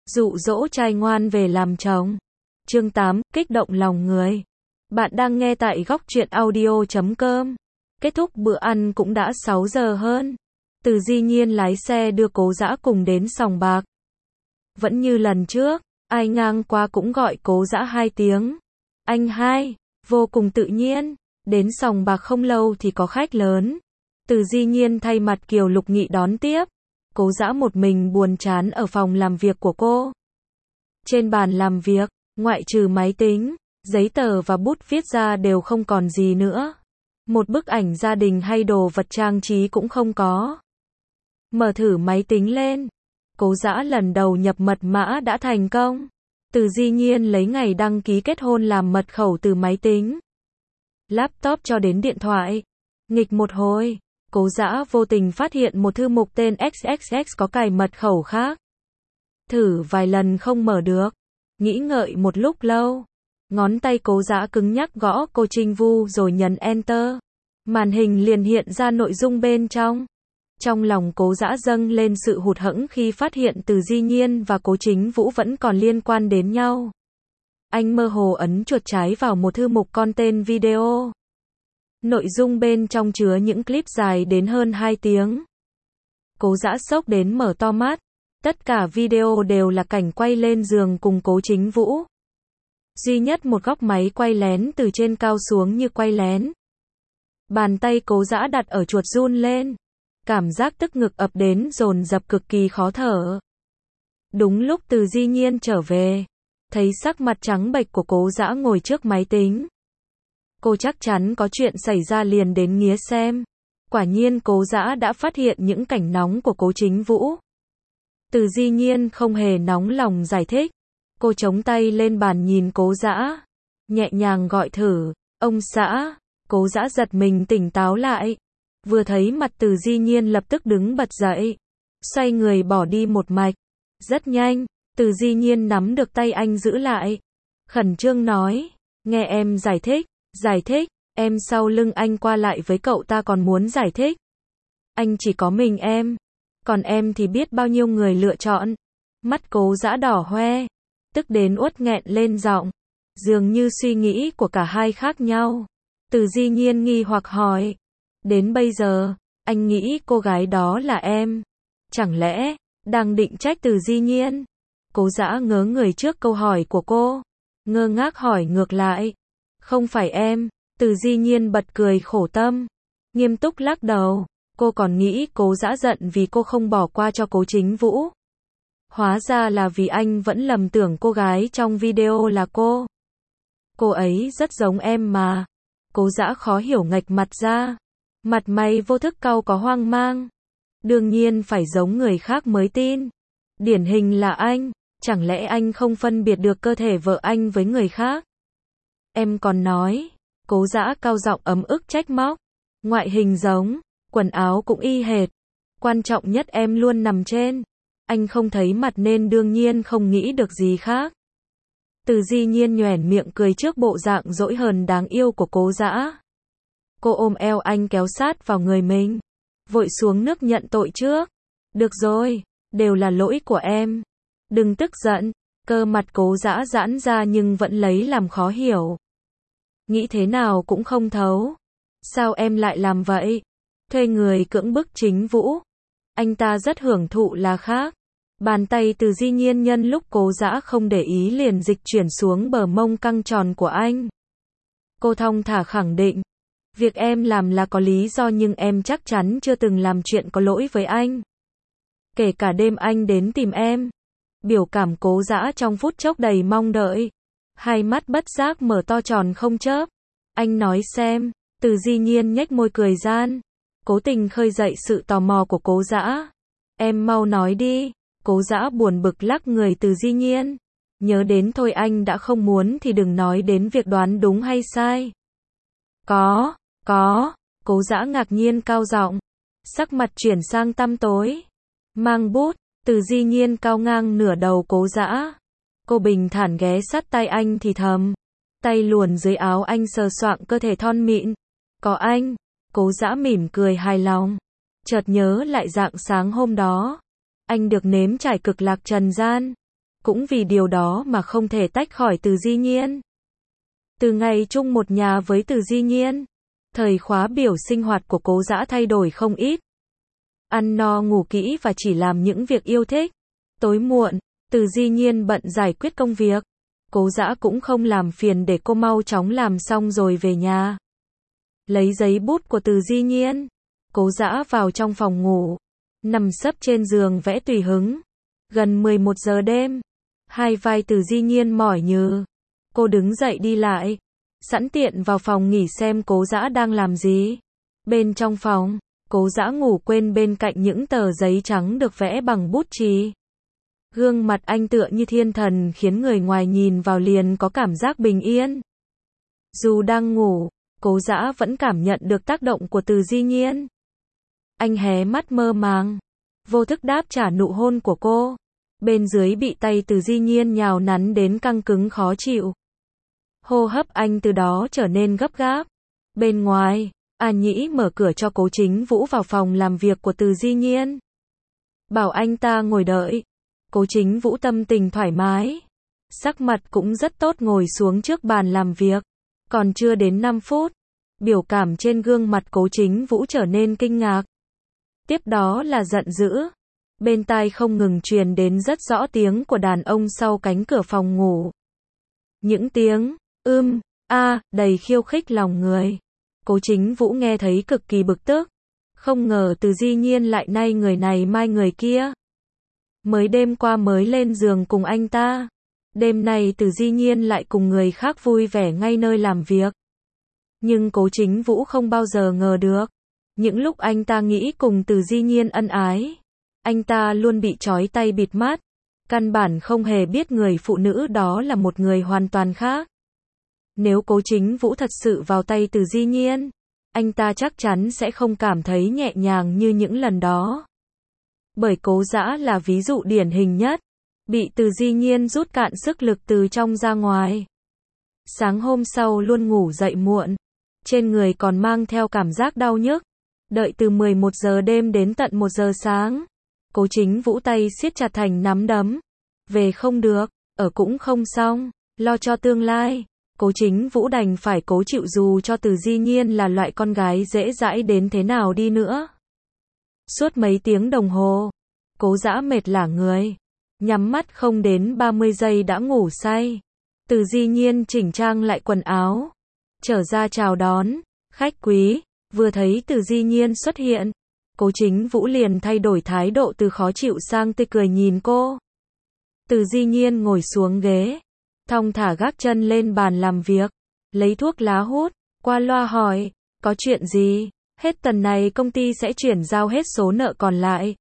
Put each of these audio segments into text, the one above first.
Dụ dỗ trai ngoan về làm chồng. Chương 8, kích động lòng người. Bạn đang nghe tại Góc Truyện Audio.com. Kết thúc bữa ăn cũng đã 6 giờ hơn. Từ Di Nhiên lái xe đưa Cố Dã cùng đến sòng bạc. Vẫn như lần trước, ai ngang qua cũng gọi Cố Dã 2 tiếng. Anh hai, vô cùng tự nhiên. Đến sòng bạc không lâu thì có khách lớn. Từ Di Nhiên thay mặt Kiều Lục Nghị đón tiếp. Cố Dã một mình buồn chán ở phòng làm việc của cô. Trên bàn làm việc, ngoại trừ máy tính, giấy tờ và bút viết ra đều không còn gì nữa. Một bức ảnh gia đình hay đồ vật trang trí cũng không có. Mở thử máy tính lên. Cố Dã lần đầu nhập mật mã đã thành công. Từ Di Nhiên lấy ngày đăng ký kết hôn làm mật khẩu từ máy tính, laptop cho đến điện thoại. Nghịch một hồi, Cố Dã vô tình phát hiện một thư mục tên XXX có cài mật khẩu khác. Thử vài lần không mở được. Nghĩ ngợi một lúc lâu. Ngón tay Cố Dã cứng nhắc gõ cô Trinh Vu rồi nhấn Enter. Màn hình liền hiện ra nội dung bên trong. Trong lòng Cố Dã dâng lên sự hụt hẫng khi phát hiện Từ Di Nhiên và Cố Chính Vũ vẫn còn liên quan đến nhau. Anh mơ hồ ấn chuột trái vào một thư mục con tên video. Nội dung bên trong chứa những clip dài đến hơn 2 tiếng. Cố Dã sốc đến mở to mắt. Tất cả video đều là cảnh quay lên giường cùng Cố Chính Vũ. Duy nhất một góc máy quay lén từ trên cao xuống như quay lén. Bàn tay Cố Dã đặt ở chuột run lên. Cảm giác tức ngực ập đến dồn dập cực kỳ khó thở. Đúng lúc Từ Di Nhiên trở về, thấy sắc mặt trắng bệch của Cố Dã ngồi trước máy tính. Cô chắc chắn có chuyện xảy ra liền đến nghía xem. Quả nhiên Cố Dã đã phát hiện những cảnh nóng của Cố Chính Vũ. Từ Di Nhiên không hề nóng lòng giải thích. Cô chống tay lên bàn nhìn Cố Dã, nhẹ nhàng gọi thử, ông xã. Cố Dã giật mình tỉnh táo lại. Vừa thấy mặt Từ Di Nhiên lập tức đứng bật dậy. Xoay người bỏ đi một mạch. Rất nhanh, Từ Di Nhiên nắm được tay anh giữ lại. Khẩn trương nói, nghe em giải thích. Giải thích, em sau lưng anh qua lại với cậu ta còn muốn giải thích. Anh chỉ có mình em. Còn em thì biết bao nhiêu người lựa chọn. Mắt Cố Dã đỏ hoe. Tức đến uất nghẹn lên giọng. Dường như suy nghĩ của cả hai khác nhau. Từ Di Nhiên nghi hoặc hỏi. Đến bây giờ, anh nghĩ cô gái đó là em. Chẳng lẽ, đang định trách Từ Di Nhiên? Cố Dã ngớ người trước câu hỏi của cô. Ngơ ngác hỏi ngược lại. Không phải em. Từ Di Nhiên bật cười khổ tâm. Nghiêm túc lắc đầu. Cô còn nghĩ Cố Dã giận vì cô không bỏ qua cho Cố Chính Vũ. Hóa ra là vì anh vẫn lầm tưởng cô gái trong video là cô. Cô ấy rất giống em mà. Cố Dã khó hiểu nghệch mặt ra. Mặt mày vô thức cau có hoang mang. Đương nhiên phải giống người khác mới tin. Điển hình là anh. Chẳng lẽ anh không phân biệt được cơ thể vợ anh với người khác? Em còn nói. Cố Dã cao giọng ấm ức trách móc. Ngoại hình giống. Quần áo cũng y hệt. Quan trọng nhất em luôn nằm trên. Anh không thấy mặt nên đương nhiên không nghĩ được gì khác. Từ Di Nhiên nhoẻn miệng cười trước bộ dạng dỗi hờn đáng yêu của Cố Dã. Cô ôm eo anh kéo sát vào người mình. Vội xuống nước nhận tội trước. Được rồi, đều là lỗi của em. Đừng tức giận. Cơ mặt Cố Dã giãn ra nhưng vẫn lấy làm khó hiểu. Nghĩ thế nào cũng không thấu. Sao em lại làm vậy? Thuê người cưỡng bức Chính Vũ. Anh ta rất hưởng thụ là khác. Bàn tay Từ Di Nhiên nhân lúc Cố Dã không để ý liền dịch chuyển xuống bờ mông căng tròn của anh. Cô thong thả khẳng định. Việc em làm là có lý do nhưng em chắc chắn chưa từng làm chuyện có lỗi với anh. Kể cả đêm anh đến tìm em. Biểu cảm Cố Dã trong phút chốc đầy mong đợi. Hai mắt bất giác mở to tròn không chớp. Anh nói xem. Từ Di Nhiên nhếch môi cười gian. Cố tình khơi dậy sự tò mò của Cố Dã. Em mau nói đi. Cố Dã buồn bực lắc người Từ Di Nhiên. Nhớ đến thôi anh đã không muốn thì đừng nói đến việc đoán đúng hay sai. Có. Cố Dã ngạc nhiên cao giọng. Sắc mặt chuyển sang tăm tối. Mang bút. Từ Di Nhiên cao ngang nửa đầu Cố Dã. Cô bình thản ghé sát tay anh thì thầm. Tay luồn dưới áo anh sờ soạng cơ thể thon mịn. Có anh. Cố Dã mỉm cười hài lòng. Chợt nhớ lại rạng sáng hôm đó. Anh được nếm trải cực lạc trần gian. cũng vì điều đó mà không thể tách khỏi Từ Di Nhiên. Từ ngày chung một nhà với Từ Di Nhiên, thời khóa biểu sinh hoạt của Cố Dã thay đổi không ít. Ăn no ngủ kỹ và chỉ làm những việc yêu thích. Tối muộn, Từ Di Nhiên bận giải quyết công việc. Cố Dã cũng không làm phiền để cô mau chóng làm xong rồi về nhà. Lấy giấy bút của Từ Di Nhiên, Cố Dã vào trong phòng ngủ, nằm sấp trên giường vẽ tùy hứng. Gần 11 giờ đêm, hai vai Từ Di Nhiên mỏi nhừ. Cô đứng dậy đi lại, sẵn tiện vào phòng nghỉ xem Cố Dã đang làm gì. Bên trong phòng, Cố Dã ngủ quên bên cạnh những tờ giấy trắng được vẽ bằng bút chì. Gương mặt anh tựa như thiên thần khiến người ngoài nhìn vào liền có cảm giác bình yên. Dù đang ngủ, Cố Dã vẫn cảm nhận được tác động của Từ Di Nhiên. Anh hé mắt mơ màng, vô thức đáp trả nụ hôn của cô. Bên dưới bị tay Từ Di Nhiên nhào nắn đến căng cứng khó chịu. Hô hấp anh từ đó trở nên gấp gáp. Bên ngoài, A Nhĩ mở cửa cho Cố Chính Vũ vào phòng làm việc của Từ Di Nhiên. Bảo anh ta ngồi đợi. Cố Chính Vũ tâm tình thoải mái, sắc mặt cũng rất tốt, ngồi xuống trước bàn làm việc. Còn chưa đến 5 phút, biểu cảm trên gương mặt Cố Chính Vũ trở nên kinh ngạc. Tiếp đó là giận dữ. Bên tai không ngừng truyền đến rất rõ tiếng của đàn ông sau cánh cửa phòng ngủ. Những tiếng đầy khiêu khích lòng người. Cố Chính Vũ nghe thấy cực kỳ bực tức. Không ngờ Từ Di Nhiên lại nay người này mai người kia. Mới đêm qua mới lên giường cùng anh ta. Đêm nay Từ Di Nhiên lại cùng người khác vui vẻ ngay nơi làm việc. Nhưng Cố Chính Vũ không bao giờ ngờ được. Những lúc anh ta nghĩ cùng Từ Di Nhiên ân ái, anh ta luôn bị trói tay bịt mắt. Căn bản không hề biết người phụ nữ đó là một người hoàn toàn khác. Nếu Cố Chính Vũ thật sự vào tay Từ Di Nhiên, anh ta chắc chắn sẽ không cảm thấy nhẹ nhàng như những lần đó. Bởi Cố Dã là ví dụ điển hình nhất, bị Từ Di Nhiên rút cạn sức lực từ trong ra ngoài. Sáng hôm sau luôn ngủ dậy muộn, trên người còn mang theo cảm giác đau nhức, đợi từ 11 giờ đêm đến tận 1 giờ sáng. Cố Chính Vũ tay siết chặt thành nắm đấm. Về không được, ở cũng không xong, lo cho tương lai. Cố Chính Vũ đành phải cố chịu dù cho Từ Di Nhiên là loại con gái dễ dãi đến thế nào đi nữa. Suốt mấy tiếng đồng hồ, Cố Dã mệt lả người, nhắm mắt không đến 30 giây đã ngủ say. Từ Di Nhiên chỉnh trang lại quần áo, trở ra chào đón, khách quý. Vừa thấy Từ Di Nhiên xuất hiện, Cố Chính Vũ liền thay đổi thái độ từ khó chịu sang tươi cười nhìn cô. Từ Di Nhiên ngồi xuống ghế, thong thả gác chân lên bàn làm việc, lấy thuốc lá hút, qua loa hỏi, có chuyện gì? Hết tuần này công ty sẽ chuyển giao hết số nợ còn lại.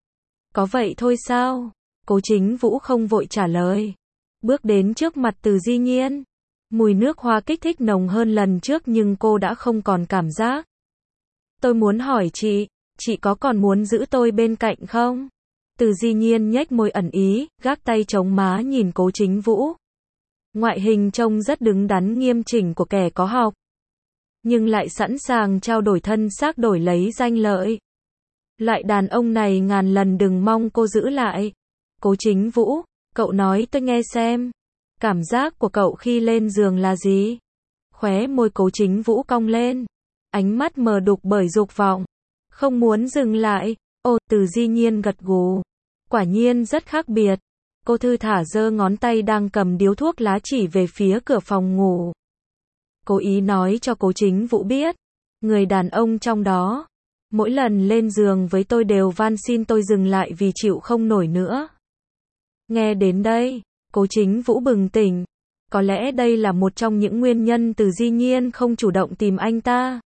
Có vậy thôi sao? Cố Chính Vũ không vội trả lời. Bước đến trước mặt Từ Di Nhiên. Mùi nước hoa kích thích nồng hơn lần trước nhưng cô đã không còn cảm giác. Tôi muốn hỏi chị có còn muốn giữ tôi bên cạnh không? Từ Di Nhiên nhếch môi ẩn ý, gác tay chống má nhìn Cố Chính Vũ. Ngoại hình trông rất đứng đắn nghiêm chỉnh của kẻ có học, nhưng lại sẵn sàng trao đổi thân xác đổi lấy danh lợi. Loại đàn ông này ngàn lần đừng mong cô giữ lại. Cố Chính Vũ, cậu nói tôi nghe xem. Cảm giác của cậu khi lên giường là gì? Khóe môi Cố Chính Vũ cong lên, ánh mắt mờ đục bởi dục vọng, không muốn dừng lại. Từ Di Nhiên gật gù. Quả nhiên rất khác biệt. Cô thư thả giơ ngón tay đang cầm điếu thuốc lá chỉ về phía cửa phòng ngủ. Cố ý nói cho Cố Chính Vũ biết, người đàn ông trong đó, mỗi lần lên giường với tôi đều van xin tôi dừng lại vì chịu không nổi nữa. Nghe đến đây, Cố Chính Vũ bừng tỉnh. Có lẽ đây là một trong những nguyên nhân Từ Di Nhiên không chủ động tìm anh ta.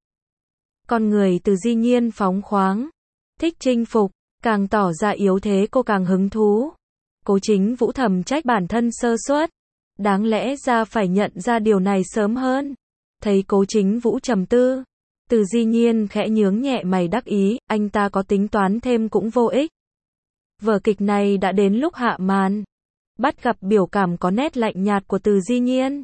Con người Từ Di Nhiên phóng khoáng, thích chinh phục, càng tỏ ra yếu thế cô càng hứng thú. Cố Chính Vũ thầm trách bản thân sơ suất, đáng lẽ ra phải nhận ra điều này sớm hơn. Thấy Cố Chính Vũ trầm tư, Từ Di Nhiên khẽ nhướng nhẹ mày đắc ý, anh ta có tính toán thêm cũng vô ích. Vở kịch này đã đến lúc hạ màn. Bắt gặp biểu cảm có nét lạnh nhạt của Từ Di Nhiên.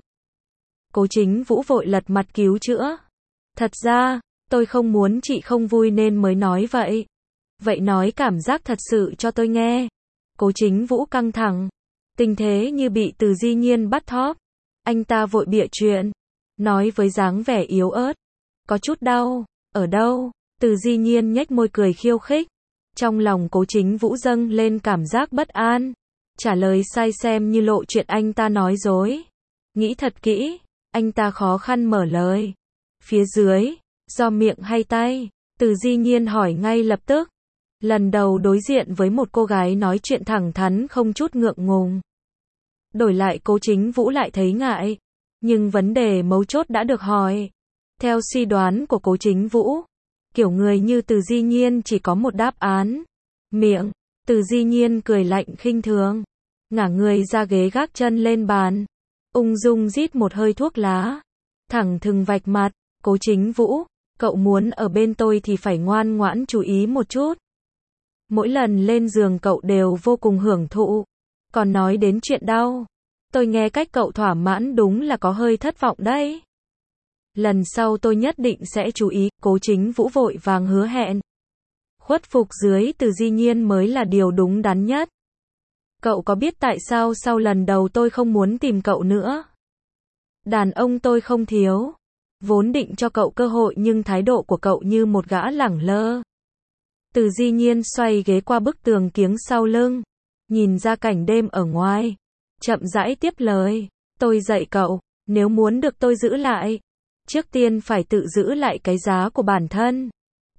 Cố Chính Vũ vội lật mặt cứu chữa. Thật ra, tôi không muốn chị không vui nên mới nói vậy. Vậy nói cảm giác thật sự cho tôi nghe. Cố Chính Vũ căng thẳng. Tình thế như bị Từ Di Nhiên bắt thóp. Anh ta vội bịa chuyện, nói với dáng vẻ yếu ớt. Có chút đau, ở đâu? Từ Di Nhiên nhếch môi cười khiêu khích. Trong lòng Cố Chính Vũ dâng lên cảm giác bất an. Trả lời sai xem như lộ chuyện anh ta nói dối. Nghĩ thật kỹ, anh ta khó khăn mở lời. Phía dưới, do miệng hay tay? Từ Di Nhiên hỏi ngay lập tức. Lần đầu đối diện với một cô gái nói chuyện thẳng thắn không chút ngượng ngùng. Đổi lại Cố Chính Vũ lại thấy ngại. Nhưng vấn đề mấu chốt đã được hỏi. Theo suy đoán của Cố Chính Vũ, kiểu người như Từ Di Nhiên chỉ có một đáp án. Miệng. Từ Di Nhiên cười lạnh khinh thường. Ngả người ra ghế gác chân lên bàn. Ung dung rít một hơi thuốc lá. Thẳng thừng vạch mặt. Cố Chính Vũ, cậu muốn ở bên tôi thì phải ngoan ngoãn chú ý một chút. Mỗi lần lên giường cậu đều vô cùng hưởng thụ. Còn nói đến chuyện đau, tôi nghe cách cậu thỏa mãn đúng là có hơi thất vọng đấy. Lần sau tôi nhất định sẽ chú ý. Cố Chính Vũ vội vàng hứa hẹn. Khuất phục dưới Từ Di Nhiên mới là điều đúng đắn nhất. Cậu có biết tại sao sau lần đầu tôi không muốn tìm cậu nữa? Đàn ông tôi không thiếu. Vốn định cho cậu cơ hội nhưng thái độ của cậu như một gã lẳng lơ. Từ Di Nhiên xoay ghế qua bức tường kiếng sau lưng. Nhìn ra cảnh đêm ở ngoài. Chậm rãi tiếp lời. Tôi dạy cậu, nếu muốn được tôi giữ lại, trước tiên phải tự giữ lại cái giá của bản thân.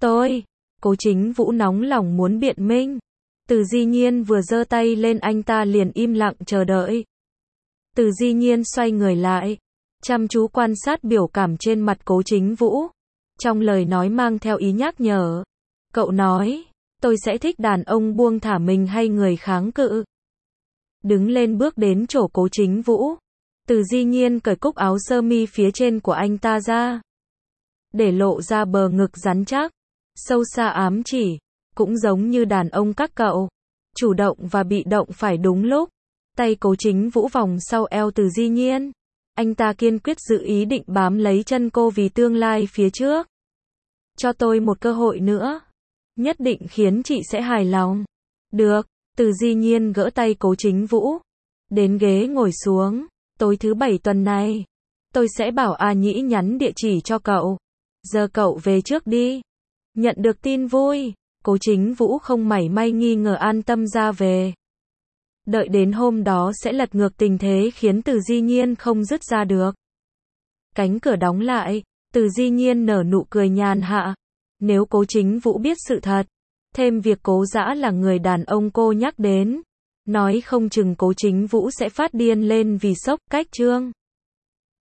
Cố Chính Vũ nóng lòng muốn biện minh. Từ Di Nhiên vừa giơ tay lên anh ta liền im lặng chờ đợi. Từ Di Nhiên xoay người lại, chăm chú quan sát biểu cảm trên mặt Cố Chính Vũ. Trong lời nói mang theo ý nhắc nhở. Cậu nói, tôi sẽ thích đàn ông buông thả mình hay người kháng cự? Đứng lên bước đến chỗ Cố Chính Vũ. Từ Di Nhiên cởi cúc áo sơ mi phía trên của anh ta ra. Để lộ ra bờ ngực rắn chắc, sâu xa ám chỉ. Cũng giống như đàn ông các cậu. Chủ động và bị động phải đúng lúc. Tay Cố Chính Vũ vòng sau eo Từ Di Nhiên. Anh ta kiên quyết giữ ý định bám lấy chân cô vì tương lai phía trước. Cho tôi một cơ hội nữa. Nhất định khiến chị sẽ hài lòng. Được. Từ Di Nhiên gỡ tay Cố Chính Vũ. Đến ghế ngồi xuống. Tối thứ 7 tuần này, tôi sẽ bảo A Nhĩ nhắn địa chỉ cho cậu. Giờ cậu về trước đi. Nhận được tin vui, Cố Chính Vũ không mảy may nghi ngờ an tâm ra về. Đợi đến hôm đó sẽ lật ngược tình thế khiến Từ Di Nhiên không dứt ra được. Cánh cửa đóng lại, Từ Di Nhiên nở nụ cười nhàn hạ. Nếu Cố Chính Vũ biết sự thật, thêm việc Cố Dã là người đàn ông cô nhắc đến, nói không chừng Cố Chính Vũ sẽ phát điên lên vì sốc. Cách chương